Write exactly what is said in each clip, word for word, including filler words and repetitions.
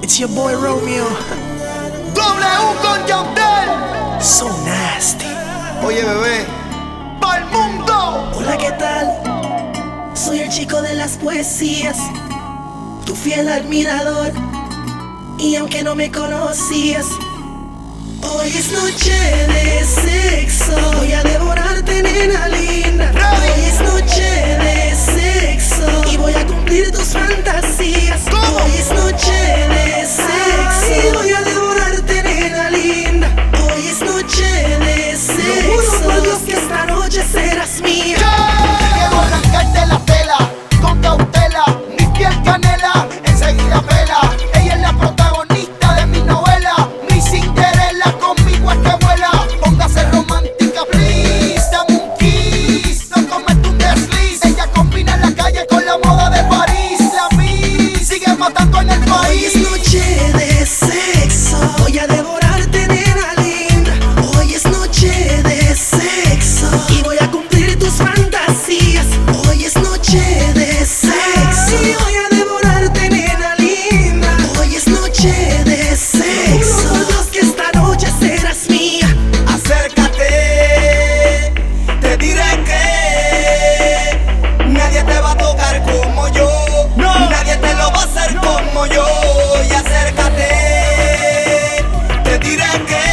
It's your boy Romeo. W con Yandel. So nasty. Oye, bebé, pa'l mundo. Hola, ¿qué tal? Soy el chico de las poesías, tu fiel admirador. Y aunque no me conocías, hoy es noche de sexo. Voy a devorarte, nena linda. Hoy es noche de sexo y voy a cumplir tus fantasías. Hoy es noche de sexo y voy a devorarte, nena linda. Hoy es noche de sexo. Por Dios que esta noche serás mía. Quiero arrancarte la tela con cautela, mi piel canela, enseguida pela. Ella es la protagonista de mi novela, mi Cinderella, conmigo es que vuela. Póngase romántica, please, dame un kiss, no comete un desliz. Ella combina en la calle con la moda de París. La Miss sigue matando en el país. Hoy es noche de sexo, voy a devorarte, nena linda. Hoy es noche de sexo y voy a cumplir tus fantasías. Hoy es noche de sexo y voy a devorarte, nena linda. Hoy es noche de sexo. Por Dios que esta noche serás mía. Acércate, te diré que nadie te va a tocar como yo. No. Nadie te lo va a hacer como yo. Y acércate, te diré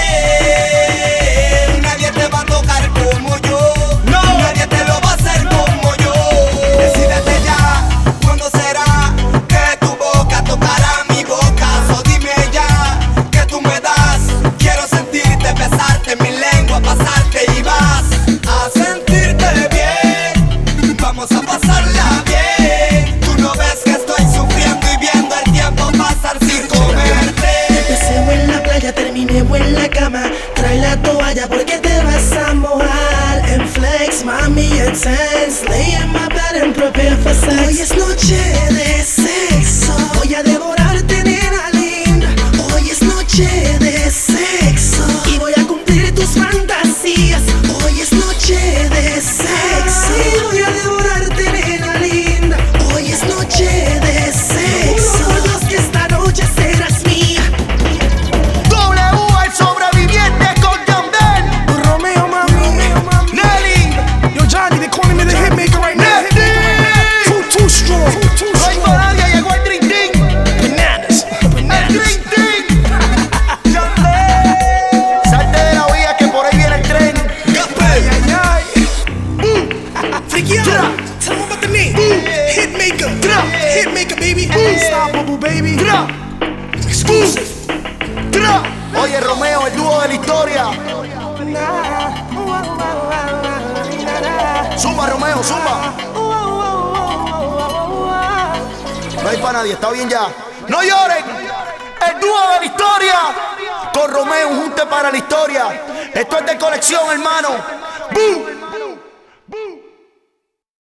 que nadie te va a tocar como yo. No. Nadie te lo va a hacer como yo. Decídete ya, ¿cuándo será que tu boca tocará mi boca? So dime ya, que tú me das. Quiero sentirte, besarte, mi lengua pasarte y vas a sentirte bien. Vamos a pasarla bien. Tú no ves que estoy sufriendo y viendo el tiempo pasar sin comerte. Empecé en la playa, terminé en la cama. Trae la toalla porque te vas a mojar. En flex, mami, intense. Lay in my bed and prepare for sex. Hoy es noche de sexo. Voy a devorarte, nena linda. Hoy es noche de sexo y voy a cumplir tus fantasías. Hoy es noche de sexo y voy a devorarte, nena linda. Hoy es noche de sexo. Por Dios que esta noche serás mía. W, el sobreviviente con Yandel. Tu Romeo, mami. Nelly, Yo, Johnny, they calling me the hitmaker right now. Nelly. Too, too strong. Too No hay strong. nadie, llegó el Dream Team. Bananas. El Bananas. Dream Team. Yandel. Salte de la vía que por ahí viene el tren. Ay, ay, ay. Freaky out. Tell them about the name. Hitmaker. Hitmaker, baby. Unstoppable, baby. Tra, Exclusive. tra. Oye, Romeo, el dúo de la historia. Zumba, Romeo, zumba. No hay para nadie, está bien ya. ¡No lloren! El dúo de la historia. Con Romeo, un junte para la historia. Esto es de colección, hermano. ¡Bum!